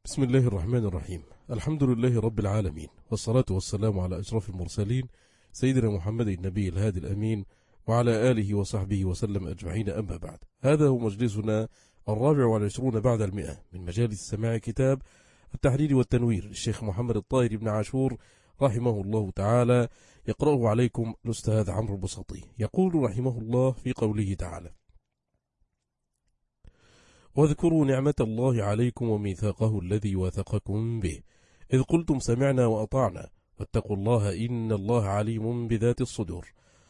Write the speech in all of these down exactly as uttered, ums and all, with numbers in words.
بسم الله الرحمن الرحيم. الحمد لله رب العالمين، والصلاة والسلام على أشرف المرسلين سيدنا محمد النبي الهادي الأمين وعلى آله وصحبه وسلم أجمعين. أما بعد، هذا هو مجلسنا الرابع والعشرون بعد المئة من مجالس سماع كتاب التحرير والتنوير للشيخ محمد الطاهر بن عاشور رحمه الله تعالى، يقرأه عليكم الأستاذ عمرو البسطي. يقول رحمه الله في قوله تعالى: واذكروا نعمة الله عليكم وميثاقه الذي وثقكم به إذ قلتم سمعنا وأطعنا واتقوا الله إن الله عليم بذات الصدور.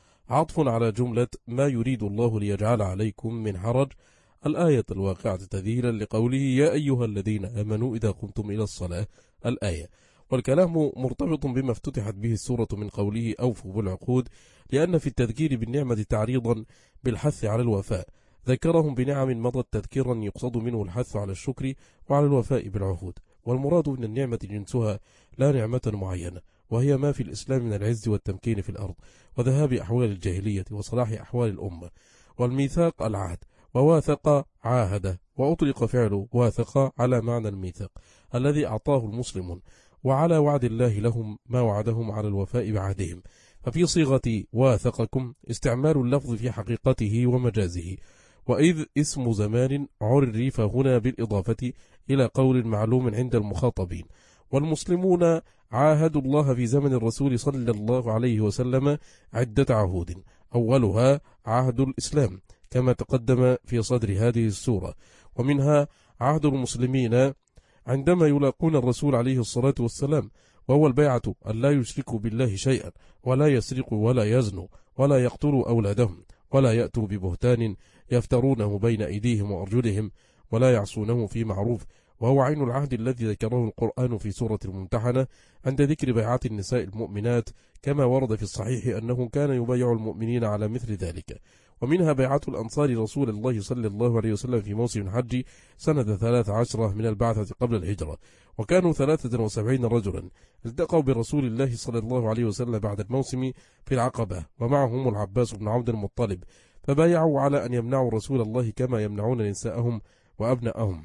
عطف على جملة ما يريد الله ليجعل عليكم من حرج، الآية الواقعة تذيلا لقوله يا أيها الذين آمنوا إذا قمتم إلى الصلاة، الآية. والكلام مرتبط بما افتتحت به السورة من قوله أوفوا بالعقود، لأن في التذكير بالنعمة تعريضا بالحث على الوفاء، ذكرهم بنعم مضت تذكيرا يقصد منه الحث على الشكر وعلى الوفاء بالعهود. والمراد من النعمة جنسها لا نعمة معينة، وهي ما في الإسلام من العز والتمكين في الأرض وذهاب أحوال الجاهلية وصلاح أحوال الأمة. والميثاق العهد، وواثق عاهد، وأطلق فعل واثق على معنى الميثاق الذي أعطاه المسلمون، وعلى وعد الله لهم ما وعدهم على الوفاء بعهدهم. ففي صيغة واثقكم استعمال اللفظ في حقيقته ومجازه، وإذ اسم زمان عرف هنا بالإضافة إلى قول معلوم عند المخاطبين. والمسلمون عاهدوا الله في زمن الرسول صلى الله عليه وسلم عدة عهود، أولها عهد الإسلام كما تقدم في صدر هذه السورة، ومنها عهد المسلمين عندما يلاقون الرسول عليه الصلاة والسلام، وهو البيعة أن لا يشركوا بالله شيئا، ولا يسرقوا ولا يزنوا ولا يقتلوا أولادهم، ولا يأتوا ببهتان يفترونه بين أيديهم وأرجلهم، ولا يعصونه في معروف، وهو عين العهد الذي ذكره القرآن في سورة الممتحنة عند ذكر بيعات النساء المؤمنات، كما ورد في الصحيح أنه كان يبايع المؤمنين على مثل ذلك. ومنها بيعة الأنصار رسول الله صلى الله عليه وسلم في موسم الحج سنة ثلاث عشرة من البعثة قبل الهجرة، وكانوا ثلاثة وسبعين رجلا التقوا برسول الله صلى الله عليه وسلم بعد الموسم في العقبة، ومعهم العباس بن عبد المطلب، فبايعوا على أن يمنعوا رسول الله كما يمنعون نساءهم وأبنائهم،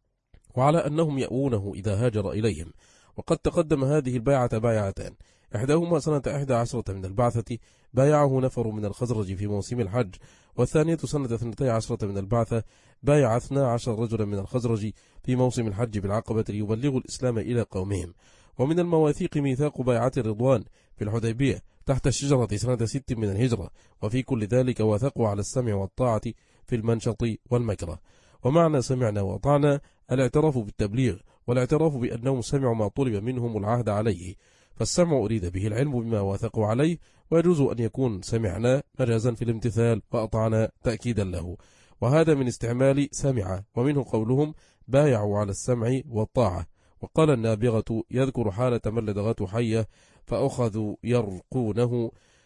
وعلى أنهم يأوونه إذا هاجر إليهم. وقد تقدم هذه البيعة بايعتان، إحداهما سنة إحدى عشرة من البعثة بايعه نفر من الخزرج في موسم الحج، والثانية سنة اثنتي عشرة من البعثة بايع اثنا عشر رجلا من الخزرج في موسم الحج بالعقبة ليبلغوا الإسلام إلى قومهم. ومن المواثيق ميثاق بيعة الرضوان في الحديبية تحت الشجرة سنة ست من الهجرة، وفي كل ذلك وثقوا على السمع والطاعة في المنشط والمكره. ومعنى سمعنا وأطعنا الاعتراف بالتبليغ، والاعتراف بأنهم سمعوا ما طلب منهم العهد عليه، فالسمع أريد به العلم بما وثقوا عليه، ويجوز أن يكون سمعنا مجازا في الامتثال، وأطعنا تأكيدا له، وهذا من استعمال سمع. ومنه قولهم بايعوا على السمع والطاعة. وقال النابغة يذكر حالة من لدغته حية فأخذوا يرقونه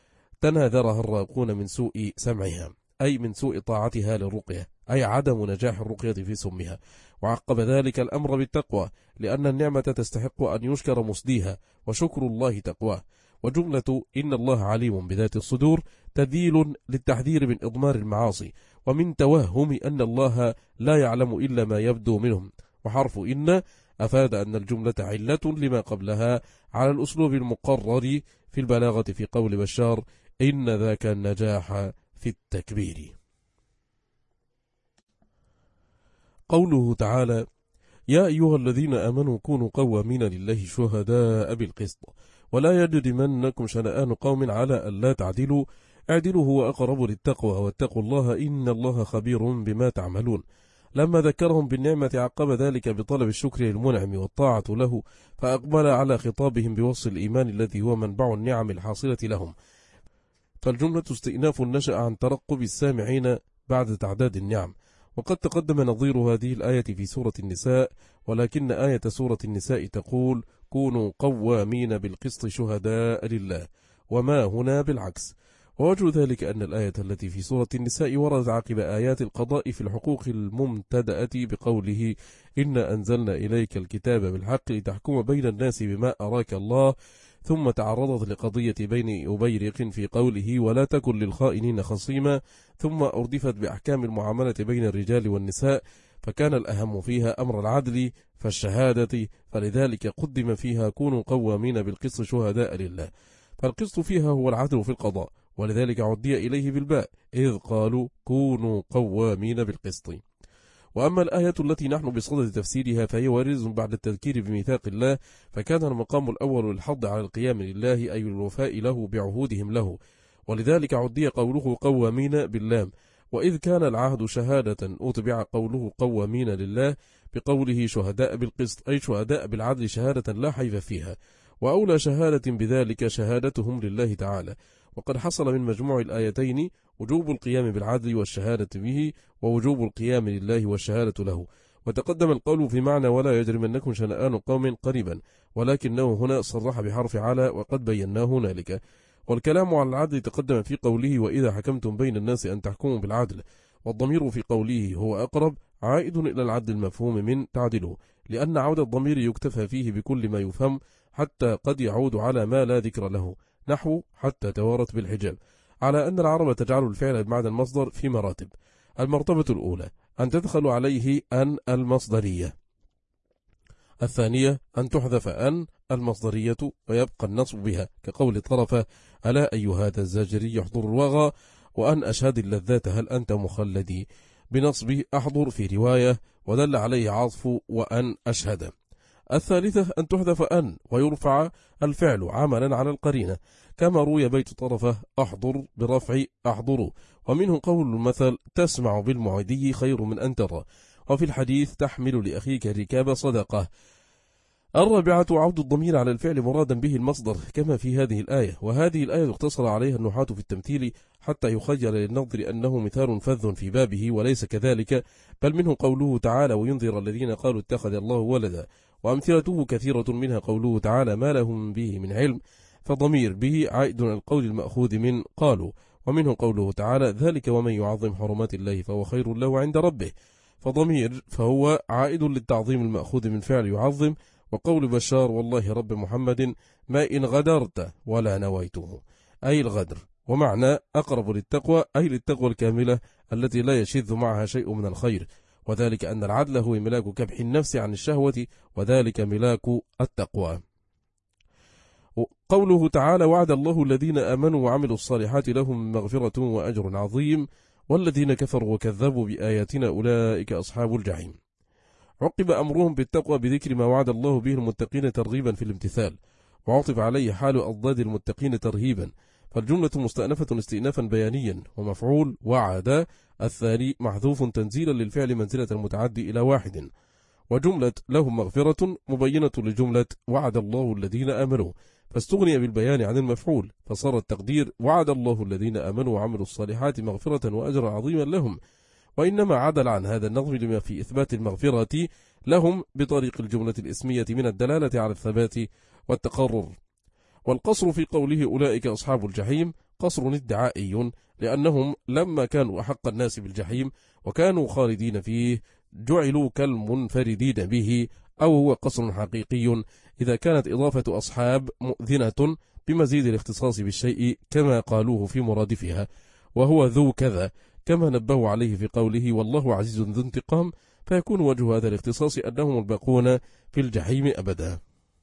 تناذرها الراقون من سوء سمعها، أي من سوء طاعتها للرقية، أي عدم نجاح الرقية في سمها. وعقب ذلك الأمر بالتقوى، لأن النعمة تستحق أن يشكر مسديها، وشكر الله تقواه. وجملة إن الله عليم بذات الصدور تذيل للتحذير من إضمار المعاصي، ومن توهم أن الله لا يعلم إلا ما يبدو منهم. وحرف إن أفاد أن الجملة علة لما قبلها على الأسلوب المقرر في البلاغة في قول بشار إن ذاك النجاح في التكبير. قوله تعالى يا أيها الذين آمنوا كونوا قوامين لله شهداء بالقسط ولا يجرمنكم شنآن قوم على ألا تعدلوا اعدلوا هو أقرب للتقوى واتقوا الله إن الله خبير بما تعملون. لما ذكرهم بالنعمة عقب ذلك بطلب الشكر للمنعم والطاعة له، فأقبل على خطابهم بوصف الإيمان الذي هو منبع النعم الحاصلة لهم. فالجملة استئناف نشأ عن ترقب السامعين بعد تعداد النعم. وقد تقدم نظير هذه الآية في سورة النساء، ولكن آية سورة النساء تقول كونوا قوامين بالقسط شهداء لله، وما هنا بالعكس. ووجه ذلك أن الآية التي في سورة النساء وردت عقب آيات القضاء في الحقوق الممتدأة بقوله إنا أنزلنا إليك الكتاب بالحق لتحكم بين الناس بما أراك الله، ثم تعرضت لقضية بين أبيرق في قوله ولا تكن للخائنين خصيما، ثم أردفت بأحكام المعاملة بين الرجال والنساء، فكان الأهم فيها أمر العدل فالشهادة، فلذلك قدم فيها كونوا قوامين بالقسط شهداء لله، فالقسط فيها هو العدل في القضاء، ولذلك عدي إليه بالباء إذ قالوا كونوا قوامين بالقسط. وأما الآية التي نحن بصدد تفسيرها فهي وارد بعد التذكير بميثاق الله، فكان المقام الأول للحض على القيام لله أي الوفاء له بعهودهم له، ولذلك عدي قوله قوامين باللام. وإذ كان العهد شهادة أتبع قوله قوامين لله بقوله شهداء بالقسط أي شهداء بالعدل شهادة لا حيف فيها، وأولى شهادة بذلك شهادتهم لله تعالى. وقد حصل من مجموع الآيتين وجوب القيام بالعدل والشهادة به، ووجوب القيام لله والشهادة له. وتقدم القول في معنى ولا يجرمنكم شنآن قوم قريبا، ولكنه هنا صرح بحرف على وقد بيناه هنالك. والكلام على العدل تقدم في قوله وإذا حكمتم بين الناس أن تحكموا بالعدل، والضمير في قوله هو أقرب عائد إلى العدل المفهوم من تعدله، لأن عود الضمير يكتفى فيه بكل ما يفهم، حتى قد يعود على ما لا ذكر له، نحو حتى توارت بالحجاب، على أن العرب تجعل الفعل بعد المصدر في مراتب. المرتبة الأولى أن تدخل عليه أن المصدرية، الثانية أن تحذف أن المصدرية ويبقى النصب بها، كقول طرفة ألا أي هذا الزاجري يحضر الوغى، وأن أشهد اللذات هل أنت مخلدي، بنصب أحضر في رواية، ودل عليه عطف وأن أشهد. الثالثة أن تحذف أن ويرفع الفعل عملا على القرينة، كما روي بيت طرفة أحضر برفع أحضر، ومنه قول المثل تسمع بالمعدي خير من أن ترى، وفي الحديث تحمل لأخيك ركاب صدقة. الرابعة عود الضمير على الفعل مرادا به المصدر كما في هذه الآية، وهذه الآية اقتصر عليها النحاة في التمثيل حتى يخيل للنظر أنه مثال فذ في بابه، وليس كذلك، بل منه قوله تعالى وينذر الذين قالوا اتخذ الله ولدا، وأمثلته كثيرة منها قوله تعالى ما لهم به من علم، فضمير به عائد على القول المأخوذ من قالوا، ومنه قوله تعالى ذلك ومن يعظم حرمات الله فهو خير له عند ربه، فضمير فهو عائد للتعظيم المأخوذ من فعل يعظم، وقول بشار والله رب محمد ما إن غدرت ولا نويته أي الغدر، ومعنى أقرب للتقوى أي للتقوى الكاملة التي لا يشذ معها شيء من الخير، وذلك أن العدل هو ملاك كبح النفس عن الشهوة، وذلك ملاك التقوى. قوله تعالى وعد الله الذين آمنوا وعملوا الصالحات لهم مغفرة وأجر عظيم، والذين كفروا وكذبوا بآياتنا أولئك أصحاب الجحيم. عقب أمرهم بالتقوى بذكر ما وعد الله به المتقين ترغيبا في الامتثال، وعطف عليه حال أضداد المتقين ترهيبا، فالجملة مستأنفة استئنافا بيانيا، ومفعول وعد الثاني محذوف تنزيلا للفعل منزلة المتعدي إلى واحد، وجملة لهم مغفرة مبينة لجملة وعد الله الذين آمنوا، فاستغني بالبيان عن المفعول، فصار التقدير وعد الله الذين آمنوا وعملوا الصالحات مغفرة وأجر عظيما لهم، وإنما عدل عن هذا النظم لما في إثبات المغفرة لهم بطريق الجملة الإسمية من الدلالة على الثبات والتقرر. والقصر في قوله أولئك أصحاب الجحيم قصر ادعائي، لأنهم لما كانوا أحق الناس بالجحيم وكانوا خالدين فيه جعلوا كالمنفردين به، أو هو قصر حقيقي إذا كانت إضافة أصحاب مؤذنة بمزيد الاختصاص بالشيء كما قالوه في مرادفها، وهو ذو كذا، كما نبهوا عليه في قوله والله عزيز ذو انتقام، فيكون وجه هذا الاختصاص أنهم الباقون في الجحيم أبدا.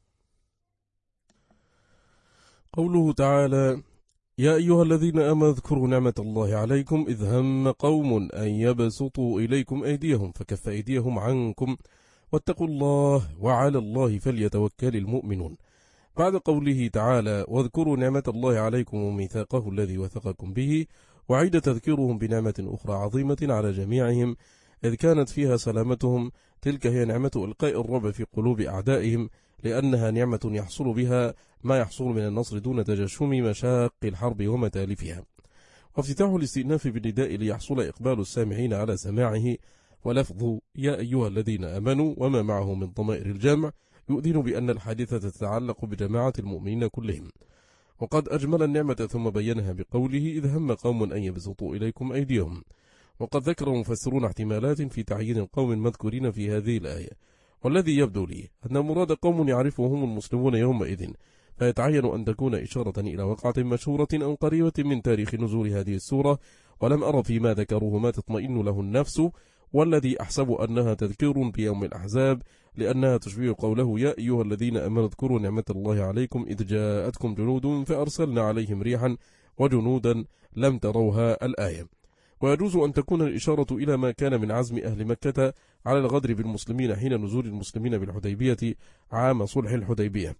قوله تعالى يا أيها الذين آمنوا اذكروا نعمة الله عليكم إذ هم قوم أن يبسطوا إليكم أيديهم فكف أيديهم عنكم واتقوا الله وعلى الله فليتوكل المؤمنون. بعد قوله تعالى واذكروا نعمة الله عليكم وميثاقه الذي وثقكم به، وعيد تذكيرهم بنعمة أخرى عظيمة على جميعهم إذ كانت فيها سلامتهم، تلك هي نعمة إلقاء الرعب في قلوب أعدائهم، لأنها نعمة يحصل بها ما يحصل من النصر دون تجشم مشاق الحرب ومتالفها. وافتتاح الاستئناف بالنداء ليحصل إقبال السامعين على سماعه، ولفظ يا أيها الذين آمنوا وما معه من ضمائر الجمع يؤذن بأن الحادثة تتعلق بجماعة المؤمنين كلهم. وقد أجمل النعمة ثم بينها بقوله إذ هم قوم أن يبسطوا إليكم أيديهم. وقد ذكر المفسرون احتمالات في تعيين القوم مذكورين في هذه الآية، والذي يبدو لي أن مراد قوم يعرفهم المسلمون يومئذ، فيتعين أن تكون إشارة إلى وقعة مشهورة أو قريبة من تاريخ نزول هذه السورة، ولم أرى فيما ذكروه ما تطمئن له النفس، والذي أحسب أنها تذكير بيوم الأحزاب لأنها تشبه قوله يا أيها الذين آمنوا اذكروا نعمة الله عليكم إذ جاءتكم جنود فأرسلنا عليهم ريحا وجنودا لم تروها الآية. ويجوز أن تكون الإشارة إلى ما كان من عزم أهل مكة على الغدر بالمسلمين حين نزول المسلمين بالحديبية عام صلح الحديبية،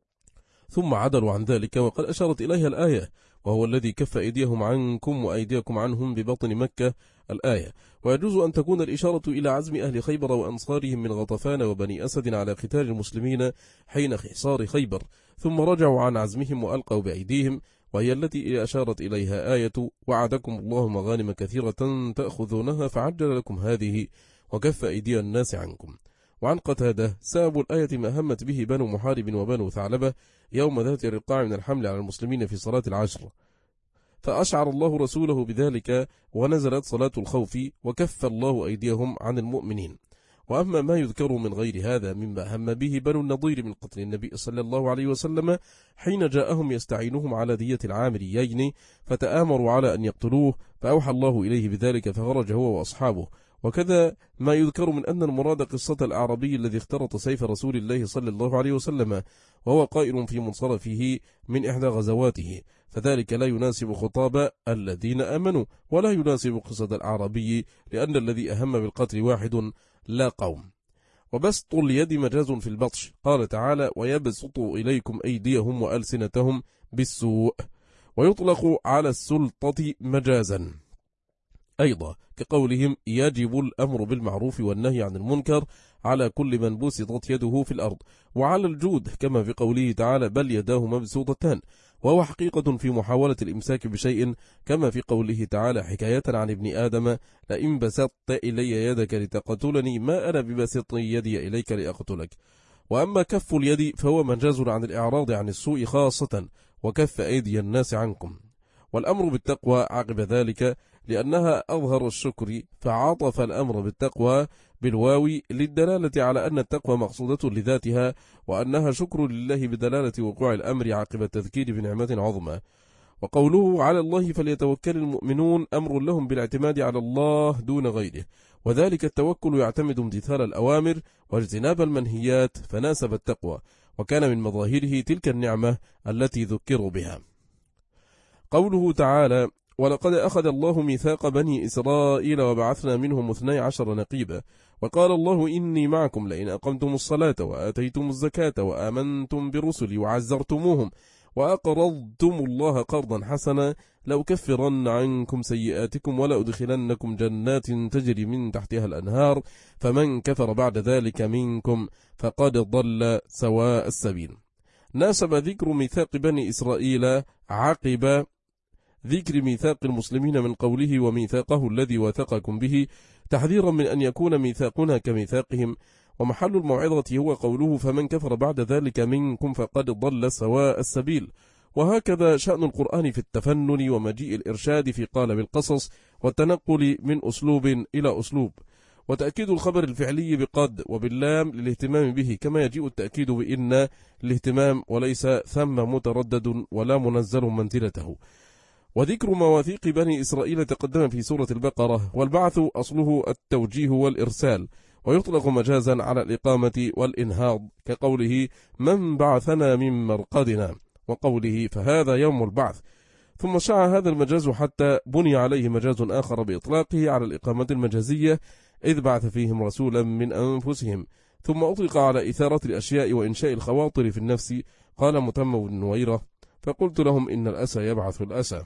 ثم عدلوا عن ذلك وقد أشارت إليها الآية وهو الذي كف أيديهم عنكم وأيديكم عنهم ببطن مكة الآية. ويجوز أن تكون الإشارة إلى عزم أهل خيبر وأنصارهم من غطفان وبني أسد على قتال المسلمين حين حصار خيبر، ثم رجعوا عن عزمهم وألقوا بأيديهم، وهي التي أشارت إليها آية وعدكم الله مغانم كثيرة تأخذونها فعجل لكم هذه وكف أيدي الناس عنكم. وعن قتادة سبب الآية ما همت به بنو محارب وبنو ثعلبة يوم ذات الرقاع من الحمل على المسلمين في صلاة العشر، فأشعر الله رسوله بذلك ونزلت صلاة الخوف وكف الله أيديهم عن المؤمنين. وأما ما يذكر من غير هذا مما هم به بنو النضير من قتل النبي صلى الله عليه وسلم حين جاءهم يستعينهم على دية العامريين فتآمروا على أن يقتلوه فأوحى الله إليه بذلك فخرج هو وأصحابه. وكذا ما يذكر من أن المراد قصة الأعرابي الذي اخترط سيف رسول الله صلى الله عليه وسلم وهو قائل في منصرفه من إحدى غزواته، فذلك لا يناسب خطاب الذين آمنوا ولا يناسب قصة الأعرابي لأن الذي أهم بالقتل واحد لا قوم. وبسط اليد مجاز في البطش، قال تعالى ويبسطوا إليكم أيديهم وألسنتهم بالسوء، ويطلق على السلطة مجازا أيضا كقولهم يجب الأمر بالمعروف والنهي عن المنكر على كل من بسطت يده في الأرض، وعلى الجود كما في قوله تعالى بل يداه مبسوطتان، وهو حقيقة في محاولة الإمساك بشيء كما في قوله تعالى حكاية عن ابن آدم لئن بسطت إلي يدك لتقتلني ما أنا ببسط يدي إليك لأقتلك. وأما كف اليد فهو مجاز عن الإعراض عن السوء خاصة وكف أيدي الناس عنكم. والأمر بالتقوى عقب ذلك لأنها أظهر الشكر فعاطف الأمر بالتقوى بالواو للدلالة على أن التقوى مقصودة لذاتها وأنها شكر لله بدلالة وقوع الأمر عقب التذكير بنعمة عظمى. وقوله على الله فليتوكل المؤمنون أمر لهم بالاعتماد على الله دون غيره، وذلك التوكل يعتمد امتثال الأوامر واجتناب المنهيات فناسب التقوى، وكان من مظاهره تلك النعمة التي ذكروا بها. قوله تعالى ولقد أخذ الله ميثاق بني إسرائيل وبعثنا منهم اثني عشر نقيبا وقال الله إني معكم لئن أقمتم الصلاة وآتيتم الزكاة وآمنتم برسلي وعزرتموهم وأقرضتم الله قرضا حسنا لأكفرن عنكم سيئاتكم ولأدخلنكم جنات تجري من تحتها الأنهار فمن كفر بعد ذلك منكم فقد ضل سواء السبيل. ناسب ذكر ميثاق بني إسرائيل عقب ذكر ميثاق المسلمين من قوله وميثاقه الذي وثقكم به تحذيرا من أن يكون ميثاقنا كميثاقهم، ومحل الموعظة هو قوله فمن كفر بعد ذلك منكم فقد ضل سواء السبيل. وهكذا شأن القرآن في التفنن ومجيء الإرشاد في قالب القصص والتنقل من أسلوب إلى أسلوب، وتأكيد الخبر الفعلي بقد وباللام للاهتمام به كما يجيء التأكيد بإن الاهتمام وليس ثم متردد ولا منزل منزلته. وذكر مواثيق بني إسرائيل تقدم في سورة البقرة، والبعث أصله التوجيه والإرسال ويطلق مجازا على الإقامة والإنهاض كقوله من بعثنا من مرقدنا وقوله فهذا يوم البعث. ثم شاع هذا المجاز حتى بني عليه مجاز آخر بإطلاقه على الإقامة المجازية إذ بعث فيهم رسولا من أنفسهم، ثم أطلق على إثارة الأشياء وإنشاء الخواطر في النفس. قال متم بن نويرة فقلت لهم إن الأسى يبعث الأسى،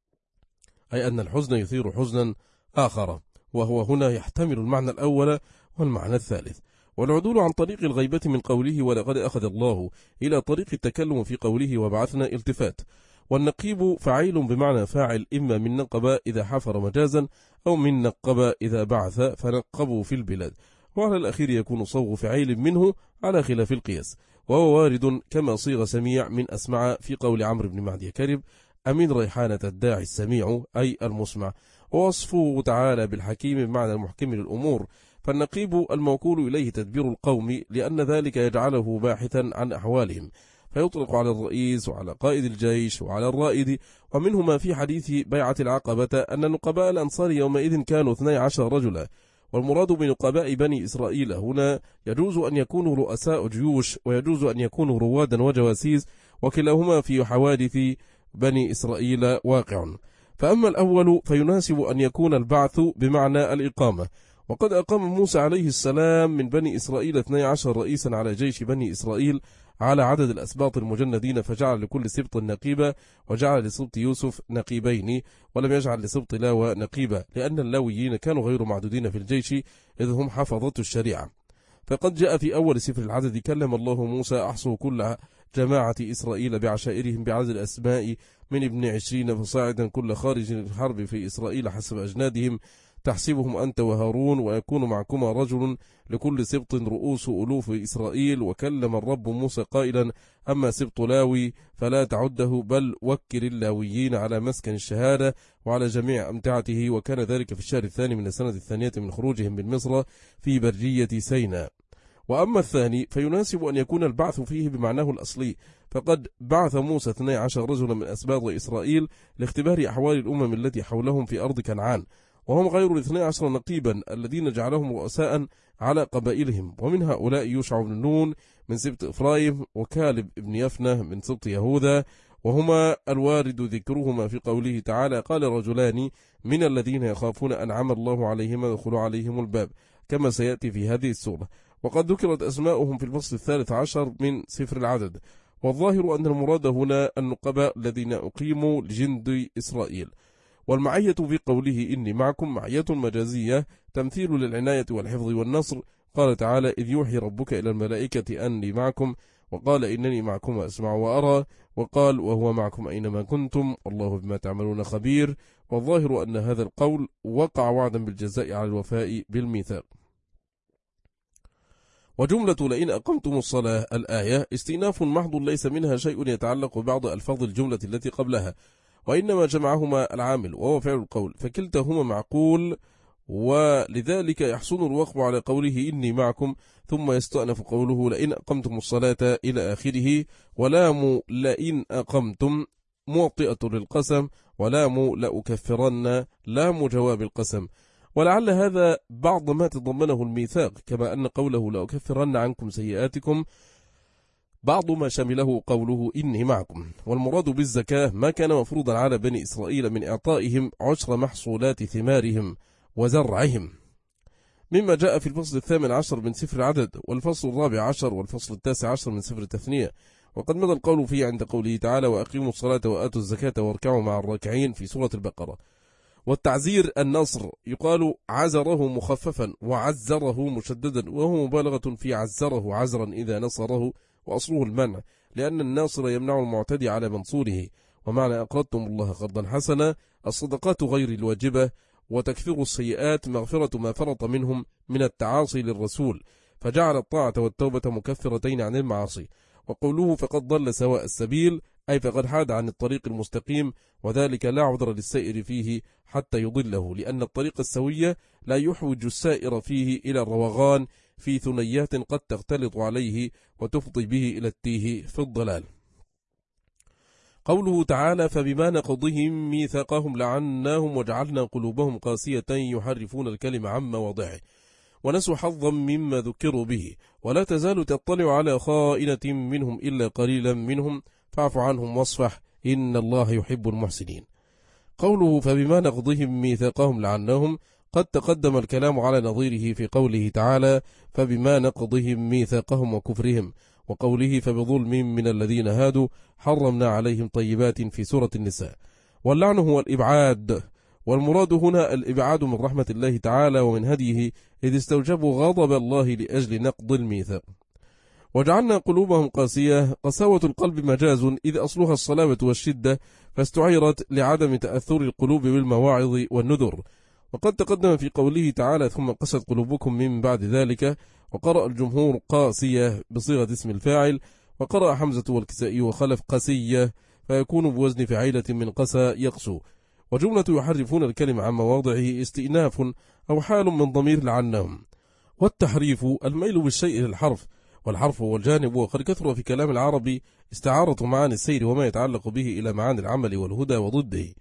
أي أن الحزن يثير حزنا آخر، وهو هنا يحتمل المعنى الأول والمعنى الثالث. والعدول عن طريق الغيبة من قوله ولقد أخذ الله إلى طريق التكلم في قوله وبعثنا التفات. والنقيب فعيل بمعنى فاعل إما من نقب إذا حفر مجازا أو من نقب إذا بعث فنقبوا في البلاد، وعلى الأخير يكون صوغ فعيل منه على خلاف القياس، وهو وارد كما صيغ سميع من أسمع في قول عمرو بن معدي كرب أمين ريحانة الداعي السميع أي المسمع. ووصفه تعالى بالحكيم بمعنى المحكم للأمور، فالنقيب الموكول إليه تدبير القوم لأن ذلك يجعله باحثا عن أحوالهم، فيطلق على الرئيس وعلى قائد الجيش وعلى الرائد. ومنهما في حديث بيعة العقبة أن نقباء الأنصار يومئذ كانوا اثني عشر رجلا، والمراد بنقباء بني إسرائيل هنا يجوز أن يكونوا رؤساء جيوش ويجوز أن يكونوا روادا وجواسيس، وكلاهما في حوادث بني إسرائيل واقع. فأما الأول فيناسب أن يكون البعث بمعنى الإقامة، وقد أقام موسى عليه السلام من بني إسرائيل اثني عشر رئيسا على جيش بني إسرائيل على عدد الأسباط المجندين، فجعل لكل سبط نقيبا، وجعل لسبط يوسف نقيبين، ولم يجعل لسبط لاوى نقيبا، لأن اللاويين كانوا غير معدودين في الجيش إذ هم حفظة الشريعة. فقد جاء في أول سفر العدد: كلم الله موسى أحصوا كل جماعة إسرائيل بعشائرهم بعدد الأسماء من ابن عشرين فصاعدا كل خارج الحرب في إسرائيل حسب أجنادهم، تحسبهم أنت وهارون، ويكون معكما رجل لكل سبط رؤوس ألوف إسرائيل. وكلم الرب موسى قائلا: أما سبط لاوي فلا تعده، بل وكل اللاويين على مسكن الشهادة وعلى جميع أمتعته. وكان ذلك في الشهر الثاني من السنة الثانية من خروجهم من مصر في برية سيناء. وأما الثاني فيناسب أن يكون البعث فيه بمعناه الأصلي، فقد بعث موسى اثني عشر رجلا من أسباط إسرائيل لاختبار أحوال الأمم التي حولهم في أرض كنعان، وهم غير الاثني عشر نقيبا الذين جعلهم رؤساء على قبائلهم، ومن هؤلاء يوشع بن نون من سبط إفرايم، وكالب بن يفنة من سبط يهوذا، وهما الوارد ذكرهما في قوله تعالى: قال رجلان من الذين يخافون أنعم الله عليهم ادخلوا عليهم الباب، كما سيأتي في هذه السورة. وقد ذكرت أسماؤهم في الفصل الثالث عشر من سفر العدد. والظاهر أن المراد هنا النقباء الذين أقيموا لجند إسرائيل. والمعية في قوله إني معكم معية مجازية تمثيل للعناية والحفظ والنصر. قال تعالى: إذ يوحي ربك إلى الملائكة أني معكم، وقال إنني معكم أسمع وأرى، وقال وهو معكم أينما كنتم الله بما تعملون خبير. والظاهر أن هذا القول وقع وعدا بالجزاء على الوفاء بالميثاق. وجملة لئن أقمتم الصلاة الآية استئناف محض ليس منها شيء يتعلق ببعض ألفاظ الجملة التي قبلها، وإنما جمعهما العامل وهو فعل القول، فكلتهما معقول، ولذلك يحصل الوقف على قوله إني معكم، ثم يستأنف قوله لئن أقمتم الصلاة إلى آخره. ولام لئن أقمتم موطئة للقسم، ولام لأكفرن لام جواب القسم. ولعل هذا بعض ما تضمنه الميثاق، كما أن قوله لأكفرن عنكم سيئاتكم بعض ما شمله قوله إني معكم. والمراد بالزكاة ما كان مفروضا على بني إسرائيل من إعطائهم عشر محصولات ثمارهم وزرعهم، مما جاء في الفصل الثامن عشر من سفر العدد، والفصل الرابع عشر والفصل التاسع عشر من سفر التثنية. وقد مضى القول فيه عند قوله تعالى: وأقيموا الصلاة وآتوا الزكاة واركعوا مع الراكعين في سورة البقرة. والتعزير النصر يقال عزره مخففا وعزره مشددا، وهو مبالغة في عزره عزرا إذا نصره، وأصله المنع، لأن الناصر يمنع المعتدي على منصوره. ومعنى أقرضتم الله قرضا حسنا الصدقات غير الواجبة، وتكفير السيئات مغفرة ما فرط منهم من التعاصي للرسول، فجعل الطاعة والتوبة مكفرتين عن المعاصي. وقوله فقد ضل سواء السبيل أي فقد حاد عن الطريق المستقيم، وذلك لا عذر للسائر فيه حتى يضله، لأن الطريق السوية لا يحوج السائر فيه إلى الروغان في ثنيات قد تختلط عليه وتفضي به إلى التيه في الضلال. قوله تعالى فبما نقضهم ميثاقهم لعناهم وجعلنا قلوبهم قاسية يحرفون الكلم عن مواضعه ونسوا حظا مما ذكروا به، ولا تزال تطلع على خائنة منهم إلا قليلا منهم فاعف عنهم واصفح إن الله يحب المحسنين. قوله فبما نقضهم ميثاقهم لعناهم قد تقدم الكلام على نظيره في قوله تعالى فبما نقضهم ميثاقهم وكفرهم، وقوله فبظلم من الذين هادوا حرمنا عليهم طيبات في سورة النساء. واللعن هو الإبعاد، والمراد هنا الإبعاد من رحمة الله تعالى ومن هديه، إذ استوجبوا غضب الله لأجل نقض الميثاق. وجعلنا قلوبهم قاسية، قساوة القلب مجاز إذ أصلها الصلابة والشدة، فاستعيرت لعدم تأثر القلوب بالمواعظ والنذر. وقد تقدم في قوله تعالى ثم قست قلوبكم من بعد ذلك، وقرأ الجمهور قاسية بصيغة اسم الفاعل، وقرأ حمزة والكسائي وخلف قسية، فيكون بوزن فعيلة من قسى يقسو. وجملة يحرفون الكلمة عن مواضعه استئناف أو حال من ضمير لعنهم. والتحريف الميل بالشيء للحرف، والحرف هو الجانب، وقد كثر في كلام العربي استعارة معاني السير وما يتعلق به إلى معاني العمل والهدى وضده.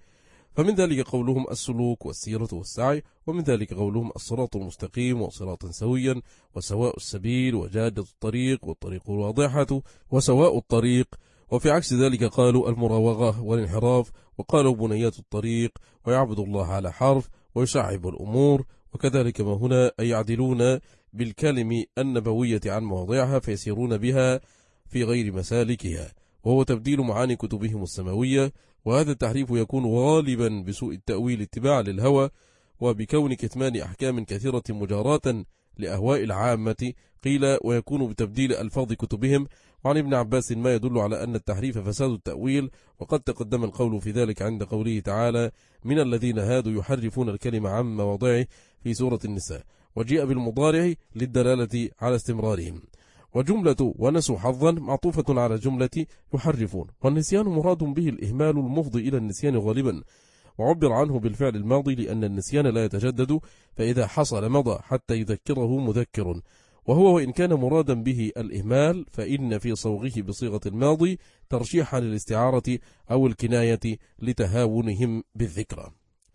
فمن ذلك قولهم السلوك والسيرة والسعي، ومن ذلك قولهم الصراط المستقيم وصراطا سويا وسواء السبيل وجادة الطريق والطريق الواضحة وسواء الطريق. وفي عكس ذلك قالوا المراوغة والانحراف، وقالوا بنيات الطريق ويعبد الله على حرف ويشعب الأمور. وكذلك ما هنا أي يعدلون بالكلم النبوية عن مواضعها فيسيرون بها في غير مسالكها، وهو تبديل معاني كتبهم السماوية. وهذا التحريف يكون غالبا بسوء التأويل اتباعا للهوى، وبكون كتمان أحكام كثيرة مجاراة لأهواء العامة قيل، ويكون بتبديل ألفاظ كتبهم. وعن ابن عباس ما يدل على أن التحريف فساد التأويل، وقد تقدم القول في ذلك عند قوله تعالى من الذين هادوا يحرفون الكلمة عن مواضعه في سورة النساء، وجيء بالمضارع للدلالة على استمرارهم. وجملة ونسوا حظا معطوفة على جملة يحرفون، والنسيان مراد به الإهمال المفضي إلى النسيان غالبا، وعبر عنه بالفعل الماضي لأن النسيان لا يتجدد، فإذا حصل مضى حتى يذكره مذكر. وهو وإن كان مرادا به الإهمال فإن في صوغه بصيغة الماضي ترشيحا للاستعارة أو الكناية لتهاونهم بالذكرى.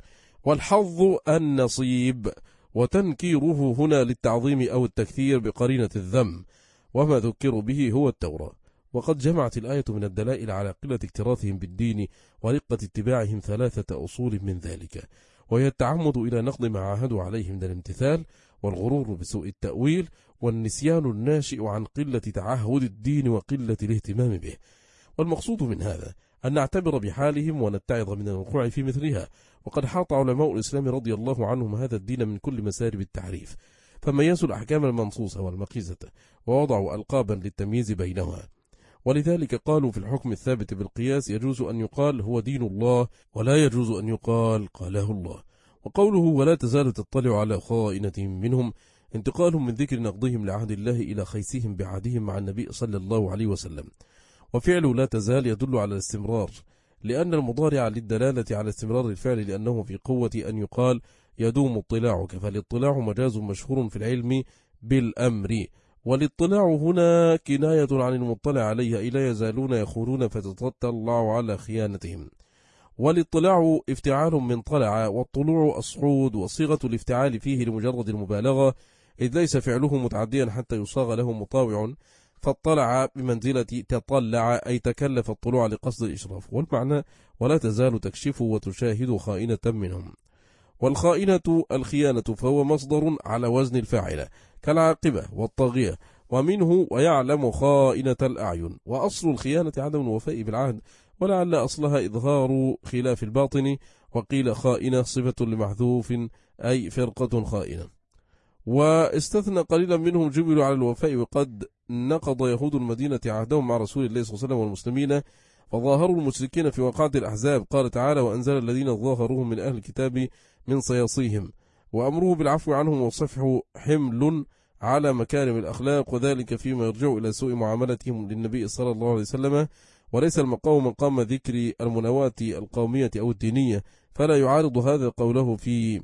والحظ النصيب، وتنكيره هنا للتعظيم أو التكثير بقرينة الذم، وما ذكروا به هو التوراة. وقد جمعت الآية من الدلائل على قلة اكتراثهم بالدين ورقة اتباعهم ثلاثة أصول من ذلك، وهي التعمد إلى نقض ما عاهدوا عليه من الامتثال، والغرور بسوء التأويل، والنسيان الناشئ عن قلة تعهد الدين وقلة الاهتمام به. والمقصود من هذا أن نعتبر بحالهم ونتعظ من الوقوع في مثلها. وقد حاط علماء الإسلام رضي الله عنهم هذا الدين من كل مسارب التحريف، فميزوا الأحكام المنصوصة والمقيسة، ووضعوا ألقابا للتمييز بينها. ولذلك قالوا في الحكم الثابت بالقياس يجوز أن يقال هو دين الله، ولا يجوز أن يقال قاله الله. وقوله ولا تزال تطلع على خائنة منهم انتقال من ذكر نقضهم لعهد الله إلى خيسهم بعهدهم مع النبي صلى الله عليه وسلم. وفعل لا تزال يدل على الاستمرار، لأن المضارع للدلالة على استمرار الفعل، لأنه في قوة أن يقال يدوم اطلاعك، فالاطلاع مجاز مشهور في العلم بالأمر. والاطلاع هنا كناية عن المطلع عليها، إلا يزالون يخونون فتتطلع على خيانتهم. والاطلاع افتعال من طلع، والطلوع الصعود، وصيغة الافتعال فيه لمجرد المبالغة، إذ ليس فعله متعديا حتى يصاغ له مطاوع، فاطلع بمنزلة تطلع أي تكلف الطلوع لقصد الإشراف. والمعنى ولا تزال تكشف وتشاهد خائنة منهم. والخائنة الخيانة، فهو مصدر على وزن الفاعلة كالعاقبة والطاغية، ومنه ويعلم خائنة الأعين. وأصل الخيانة عدم الوفاء بالعهد، ولعل أصلها إظهار خلاف الباطن. وقيل خائنة صفة لمحذوف أي فرقة خائنة. واستثنى قليلا منهم جبلوا على الوفاء، وقد نقض يهود المدينة عهدهم مع رسول الله صلى الله عليه وسلم والمسلمين، فظاهروا المشركين في وقعة الأحزاب. قال تعالى وأنزل الذين ظاهروهم من أهل الكتاب من صياصيهم، وأمره بالعفو عنهم وصفح حمل على مكارم الأخلاق، وذلك فيما يرجع إلى سوء معاملتهم للنبي صلى الله عليه وسلم. وليس المقام مقام ذكر المناواة القومية أو الدينية، فلا يعارض هذا قوله في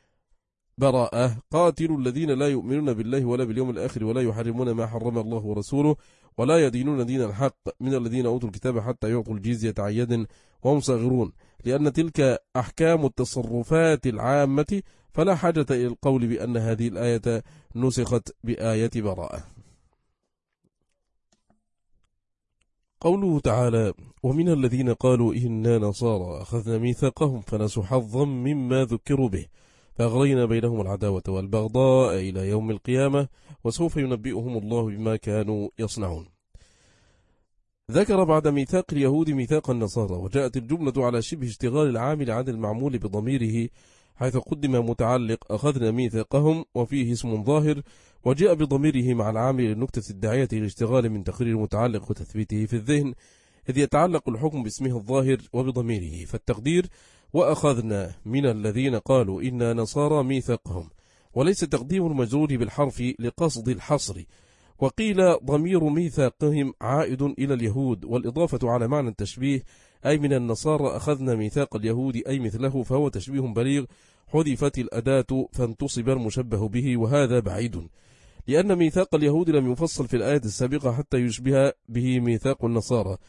براءة قاتلوا الذين لا يؤمنون بالله ولا باليوم الآخر ولا يحرمون ما حرم الله ورسوله ولا يدينون دين الحق من الذين أوتوا الكتاب حتى يعطوا الجزية عن يد وهم صاغرون، لأن تلك أحكام التصرفات العامة، فلا حاجة إلى القول بأن هذه الآية نسخت بآية براءة. قوله تعالى ومن الذين قالوا إنا نصارى أخذنا ميثاقهم فنسوا حظا مما ذكروا به فأغرينا بينهم العداوة والبغضاء إلى يوم القيامة وسوف ينبئهم الله بما كانوا يصنعون. ذكر بعد ميثاق اليهود ميثاق النصارى، وجاءت الجملة على شبه اشتغال العامل عن المعمول بضميره، حيث قدم متعلق أخذنا ميثاقهم وفيه اسم ظاهر، وجاء بضميره مع العامل للنكتة الداعية للاشتغال من تقرير المتعلق وتثبيته في الذهن، إذ يتعلق الحكم باسمه الظاهر وبضميره. فالتقدير وأخذنا من الذين قالوا إنا نصارى ميثاقهم، وليس تقديم المجرور بالحرف لقصد الحصر. وقيل ضمير ميثاقهم عائد إلى اليهود، والإضافة على معنى التشبيه، أي من النصارى أخذنا ميثاق اليهود أي مثله، فهو تشبيه بليغ، حذفت الأداة فانتصب المشبه به، وهذا بعيد، لأن ميثاق اليهود لم يفصل في الآية السابقة حتى يشبه به ميثاق النصارى.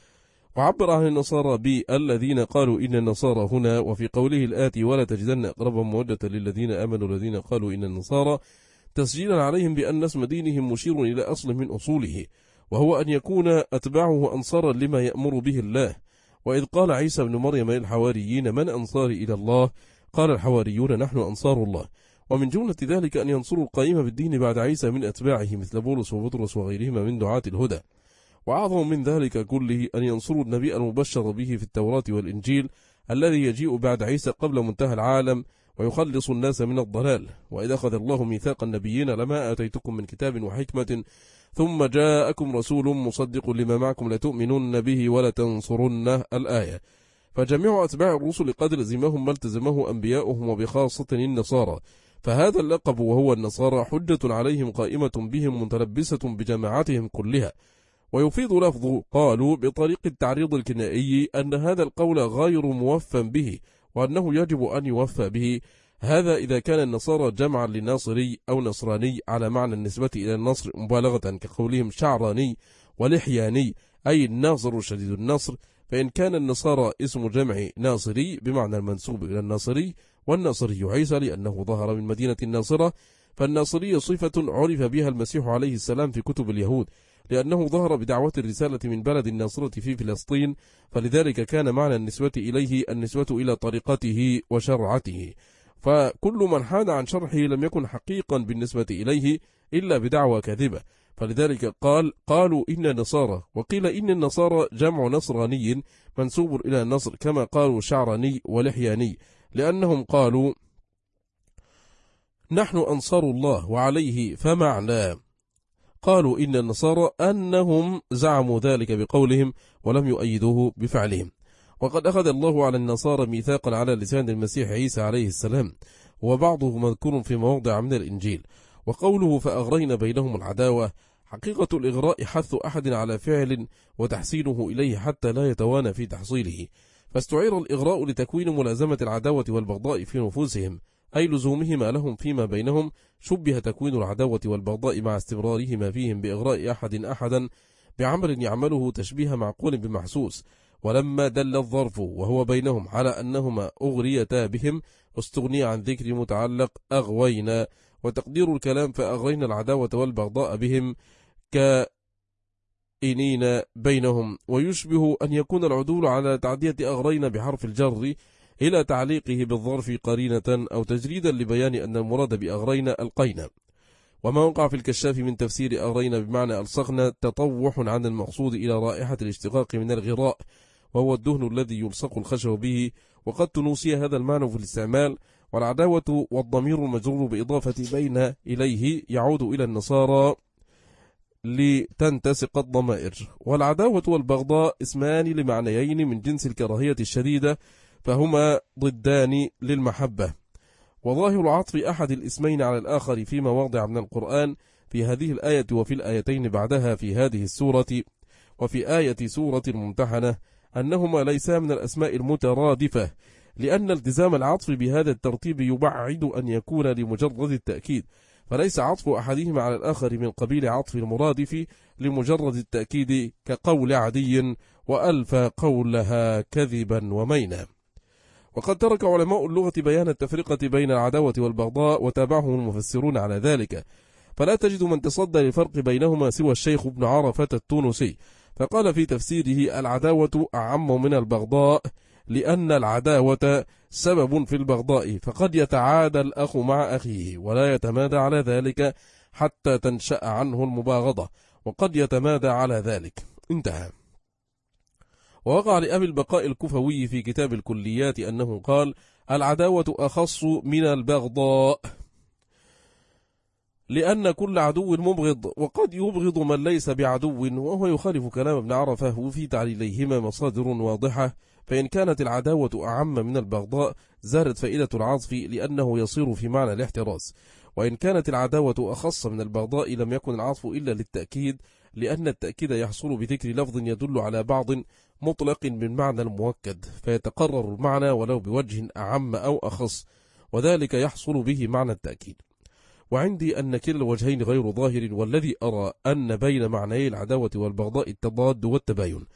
وعبر عن النصارى بالذين قالوا إن النصارى هنا، وفي قوله الآتي ولا تجدن أقربهم مودة للذين آمنوا الذين قالوا إن النصارى، تسجيلا عليهم بأن اسم دينهم مشير إلى أصل من أصوله، وهو أن يكون أتباعه أنصارا لما يأمر به الله. وإذ قال عيسى بن مريم للحواريين من أنصاري إلى الله؟ قال الحواريون نحن أنصار الله. ومن جملة ذلك أن ينصروا القائمة بالدين بعد عيسى من أتباعه مثل بولس وبطرس وغيرهما من دعاة الهدى. وأعظم من ذلك كله أن ينصروا النبي المبشر به في التوراة والإنجيل الذي يجيء بعد عيسى قبل منتهى العالم ويخلص الناس من الضلال. وإذا أخذ الله ميثاق النبيين لما آتيتكم من كتاب وحكمة ثم جاءكم رسول مصدق لما معكم لتؤمنن به ولتنصرنه الآية. فجميع أتباع الرسل قد لزمهم ما التزمه أنبياؤهم وبخاصة النصارى، فهذا اللقب وهو النصارى حجة عليهم قائمة بهم متلبسة بجماعتهم كلها. ويفيد لفظ قالوا بطريق التعريض الكنائي أن هذا القول غير موفى به، وأنه يجب أن يوفى به. هذا إذا كان النصارى جمعا لناصري أو نصراني على معنى النسبة إلى النصر مبالغة كقولهم شعراني ولحياني أي الناصر شديد النصر. فإن كان النصارى اسم جمع ناصري بمعنى المنسوب إلى الناصري، والناصري عيسى لأنه ظهر من مدينة الناصرة، فالناصرية صفة عرف بها المسيح عليه السلام في كتب اليهود لأنه ظهر بدعوة الرسالة من بلد الناصرة في فلسطين، فلذلك كان معنى النسبة إليه النسبة إلى طريقته وشرعته. فكل من حاد عن شرحه لم يكن حقيقا بالنسبة إليه إلا بدعوى كاذبة، فلذلك قال قالوا إن النصارى، وقيل إن النصارى جمع نصراني منسوب إلى النصر كما قالوا شعراني ولحياني، لأنهم قالوا نحن أنصار الله وعليه فمعنى. قالوا إن النصارى أنهم زعموا ذلك بقولهم ولم يؤيدوه بفعلهم. وقد أخذ الله على النصارى ميثاقا على لسان المسيح عيسى عليه السلام، وبعضه مذكور في مواضع من الإنجيل. وقوله فأغرينا بينهم العداوة، حقيقة الإغراء حث أحد على فعل وتحسينه إليه حتى لا يتوانى في تحصيله، فاستعير الإغراء لتكوين ملازمة العداوة والبغضاء في نفوسهم، أي لزومهما لهم فيما بينهم. شبه تكوين العداوة والبغضاء مع استمرارهما فيهم بإغراء أحد أحدا بعمل يعمله تشبيه معقول بمحسوس. ولما دل الظرف وهو بينهم على أنهما أغريتا بهم، استغني عن ذكر متعلق أغوينا، وتقدير الكلام فأغرينا العداوة والبغضاء بهم كائنين بينهم. ويشبه أن يكون العدول على تعدية أغرينا بحرف الجر إلى تعليقه بالظرف قرينة أو تجريدا لبيان أن المراد بأغرينا ألقينا. وما وقع في الكشاف من تفسير أغرينا بمعنى ألصقنا تطوح عن المقصود إلى رائحة الاشتقاق من الغراء، وهو الدهن الذي يلصق الخشب به، وقد تنوسي هذا المعنى في الاستعمال. والعداوة والضمير المجرور بإضافة بين إليه يعود إلى النصارى لتنتسق الضمائر. والعداوة والبغضاء اسمان لمعنيين من جنس الكراهية الشديدة، فهما ضدان للمحبة. وظاهر عطف أحد الاسمين على الآخر في مواضع من القرآن في هذه الآية وفي الآيتين بعدها في هذه السورة وفي آية سورة الممتحنة أنهما ليسا من الأسماء المترادفة، لأن التزام العطف بهذا الترتيب يبعد أن يكون لمجرد التأكيد، فليس عطف أحدهما على الآخر من قبيل عطف المرادف لمجرد التأكيد كقول عدي وألف قولها كذبا ومينا. وقد ترك علماء اللغة بيان التفرقة بين العداوة والبغضاء وتابعهم المفسرون على ذلك، فلا تجد من تصدى للفرق بينهما سوى الشيخ ابن عرفة التونسي، فقال في تفسيره العداوة أعم من البغضاء، لأن العداوة سبب في البغضاء، فقد يتعادى الأخ مع أخيه ولا يتمادى على ذلك حتى تنشأ عنه المباغضة، وقد يتمادى على ذلك. انتهى. ووقع لأبي البقاء الكفوي في كتاب الكليات أنه قال العداوة أخص من البغضاء، لأن كل عدو مبغض، وقد يبغض من ليس بعدو، وهو يخالف كلام ابن عرفة، وفي تعليليهما مصادر واضحة. فإن كانت العداوة أعم من البغضاء زادت فائدة العطف لأنه يصير في معنى الاحتراس، وإن كانت العداوة أخص من البغضاء لم يكن العطف إلا للتأكيد، لأن التأكيد يحصل بذكر لفظ يدل على بعض مطلق من معنى المؤكد، فيتقرر المعنى ولو بوجه أعم أو أخص، وذلك يحصل به معنى التأكيد. وعندي أن كلا الوجهين غير ظاهر، والذي أرى أن بين معنيي العداوة والبغضاء التضاد والتباين،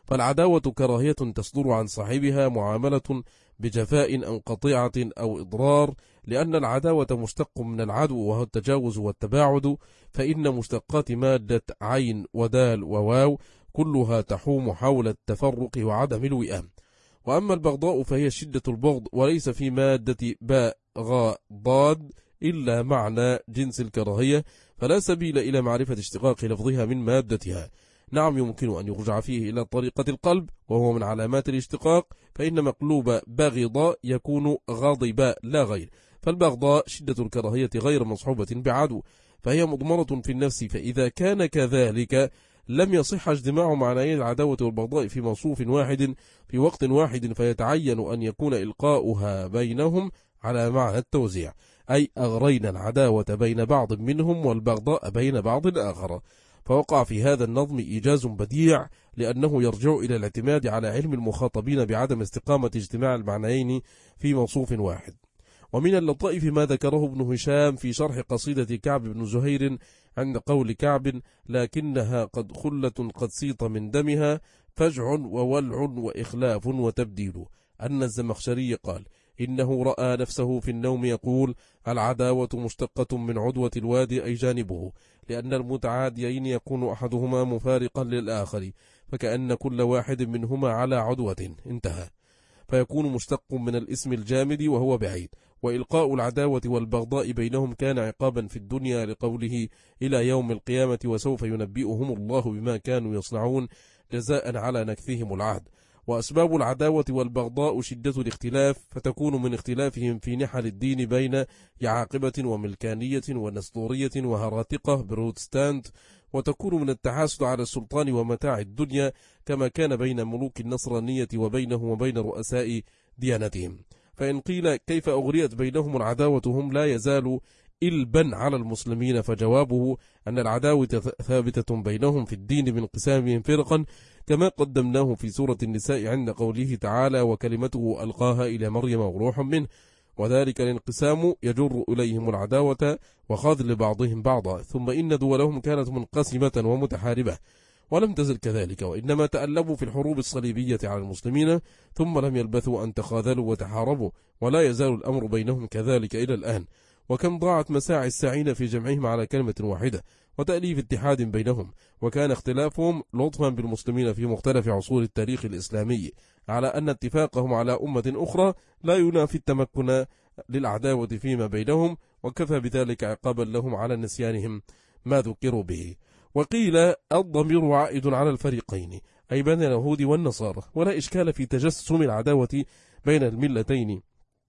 فالعداوة كراهية تصدر عن صاحبها معاملة بجفاء أو قطيعة أو إضرار، لأن العداوة مشتق من العدو وهو التجاوز والتباعد، فإن مشتقات مادة عين ودال وواو كلها تحوم حول التفرق وعدم الوئام. وأما البغضاء فهي شدة البغض، وليس في مادة باء غاء ضاد إلا معنى جنس الكراهية، فلا سبيل إلى معرفة اشتقاق لفظها من مادتها. نعم يمكن أن يرجع فيه إلى طريقة القلب وهو من علامات الاشتقاق، فإن مقلوب بغضاء يكون غاضباء لا غير، فالبغضاء شدة الكراهية غير مصحوبة بعدو، فهي مضمرة في النفس. فإذا كان كذلك لم يصح اجتماع معنيي العداوة والبغضاء في موصوف واحد في وقت واحد، فيتعين أن يكون إلقاؤها بينهم على معنى التوزيع، أي أغرينا العداوة بين بعض منهم والبغضاء بين بعض آخر. فوقع في هذا النظم إيجاز بديع، لأنه يرجع إلى الاعتماد على علم المخاطبين بعدم استقامة اجتماع المعنيين في موصوف واحد. ومن اللطائف ما ذكره ابن هشام في شرح قصيدة كعب بن زهير عند قول كعب: لكنها قد خلة قد سيط من دمها فجع وولع وإخلاف وتبديل، أن الزمخشري قال: إنه رأى نفسه في النوم يقول: العداوة مشتقة من عدوة الوادي أي جانبه، لأن المتعاديين يكون أحدهما مفارقا للآخر، فكأن كل واحد منهما على عدوة، انتهى، فيكون مشتق من الاسم الجامد وهو بعيد. وإلقاء العداوة والبغضاء بينهم كان عقابا في الدنيا، لقوله: إلى يوم القيامة وسوف ينبئهم الله بما كانوا يصنعون جزاء على نكثهم العهد. وأسباب العداوة والبغضاء شدة الاختلاف، فتكون من اختلافهم في نحل الدين بين يعاقبة وملكانية ونسطورية وهراتقة بروتستانت، وتكون من التحاسد على السلطان ومتاع الدنيا، كما كان بين ملوك النصرانية وبينه وبين رؤساء ديانتهم. فإن قيل كيف أغريت بينهم العداوة هم لا يزالوا إلبا على المسلمين، فجوابه أن العداوة ثابتة بينهم في الدين بانقسامهم فرقا، كما قدمناه في سورة النساء عند قوله تعالى: وكلمته ألقاها إلى مريم وروح منه، وذلك الانقسام يجر إليهم العداوة وخذل بعضهم بعضا. ثم إن دولهم كانت منقسمة ومتحاربة، ولم تزل كذلك، وإنما تألبوا في الحروب الصليبية على المسلمين، ثم لم يلبثوا أن تخاذلوا وتحاربوا، ولا يزال الأمر بينهم كذلك إلى الآن. وكم ضاعت مساعي الساعين في جمعهم على كلمة واحدة وتأليف اتحاد بينهم، وكان اختلافهم لطفا بالمسلمين في مختلف عصور التاريخ الإسلامي، على أن اتفاقهم على أمة أخرى لا ينافي التمكن للعداوة فيما بينهم، وكفى بذلك عقابا لهم على نسيانهم ما ذكروا به. وقيل الضمير عائد على الفريقين، أي بين اليهود والنصارى، ولا إشكال في تجسم العداوة بين الملتين.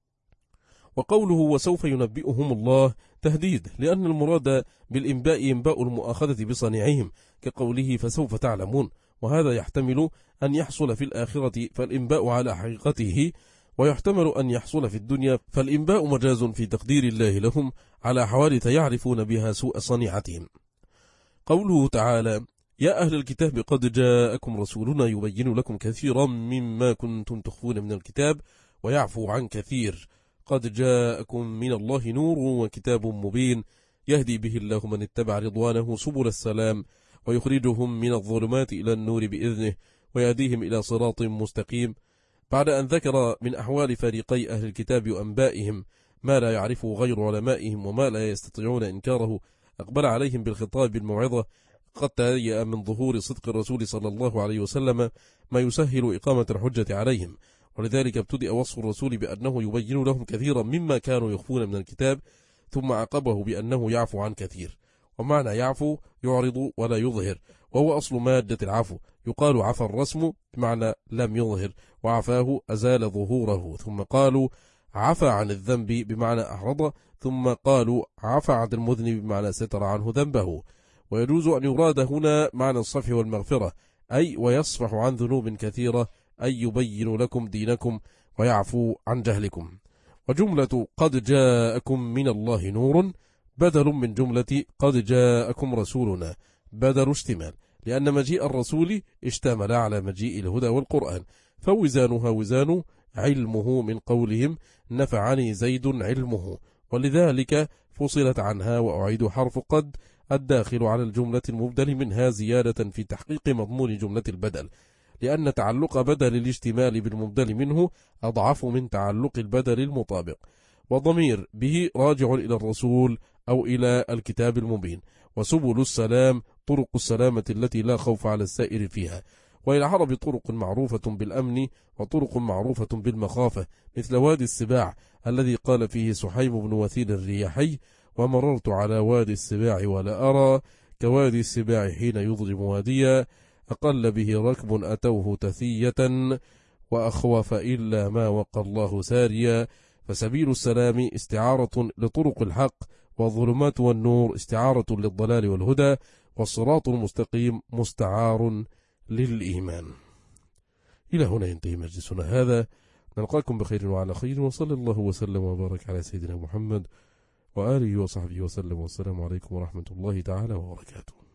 وقوله وسوف ينبئهم الله تهديد، لأن المراد بالإنباء إنباء المؤاخذة بصنيعهم، كقوله فسوف تعلمون، وهذا يحتمل أن يحصل في الآخرة فالإنباء على حقيقته، ويحتمل أن يحصل في الدنيا فالإنباء مجاز في تقدير الله لهم على حوادث يعرفون بها سوء صنيعتهم. قوله تعالى: يا أهل الكتاب قد جاءكم رسولنا يبين لكم كثيرا مما كنتم تخفون من الكتاب ويعفو عن كثير، قد جاءكم من الله نور وكتاب مبين يهدي به الله من اتبع رضوانه سبل السلام ويخرجهم من الظلمات إلى النور بإذنه ويهديهم إلى صراط مستقيم. بعد أن ذكر من أحوال فريقي أهل الكتاب وأنبائهم ما لا يعرفه غير علمائهم وما لا يستطيعون إنكاره، أقبل عليهم بالخطاب بالموعظة، قد تهيأ من ظهور صدق الرسول صلى الله عليه وسلم ما يسهل إقامة الحجة عليهم، ولذلك ابتدأ وصف الرسول بأنه يبين لهم كثيرا مما كانوا يخفون من الكتاب، ثم عقبه بأنه يعفو عن كثير. ومعنى يعفو يعرض ولا يظهر، وهو أصل مادة العفو. يقال عفى الرسم بمعنى لم يظهر، وعفاه أزال ظهوره. ثم قالوا عفى عن الذنب بمعنى أعرض، ثم قالوا عفى عن المذنب بمعنى ستر عنه ذنبه. ويجوز أن يراد هنا معنى الصفح والمغفرة، أي ويصفح عن ذنوب كثيرة، أي يبين لكم دينكم ويعفو عن جهلكم. وجملة قد جاءكم من الله نور بدل من جملة قد جاءكم رسولنا، بدل اشتمال، لأن مجيء الرسول اشتمل على مجيء الهدى والقرآن، فوزانها وزان علمه من قولهم نفعني زيد علمه، ولذلك فصلت عنها وأعيد حرف قد الداخل على الجملة المبدل منها زيادة في تحقيق مضمون جملة البدل، لأن تعلق بدل الاشتمال بالمبدل منه أضعف من تعلق البدل المطابق. وضمير به راجع إلى الرسول أو إلى الكتاب المبين. وسبل السلام طرق السلامة التي لا خوف على السائر فيها. وللعرب طرق معروفة بالأمن وطرق معروفة بالمخافة، مثل وادي السباع الذي قال فيه سحيم بن وثيل الرياحي: ومررت على وادي السباع ولا أرى كوادي السباع حين يظلم واديا، أقل به ركب أتوه تثية وأخوف إلا ما وقى الله ساريا. فسبيل السلام استعارة لطرق الحق، والظلمات والنور استعارة للضلال والهدى، والصراط المستقيم مستعار للإيمان. إلى هنا ينتهي مجلسنا هذا، نلقاكم بخير وعلى خير، وصلى الله وسلم وبارك على سيدنا محمد وآله وصحبه وسلم، والسلام عليكم ورحمة الله تعالى وبركاته.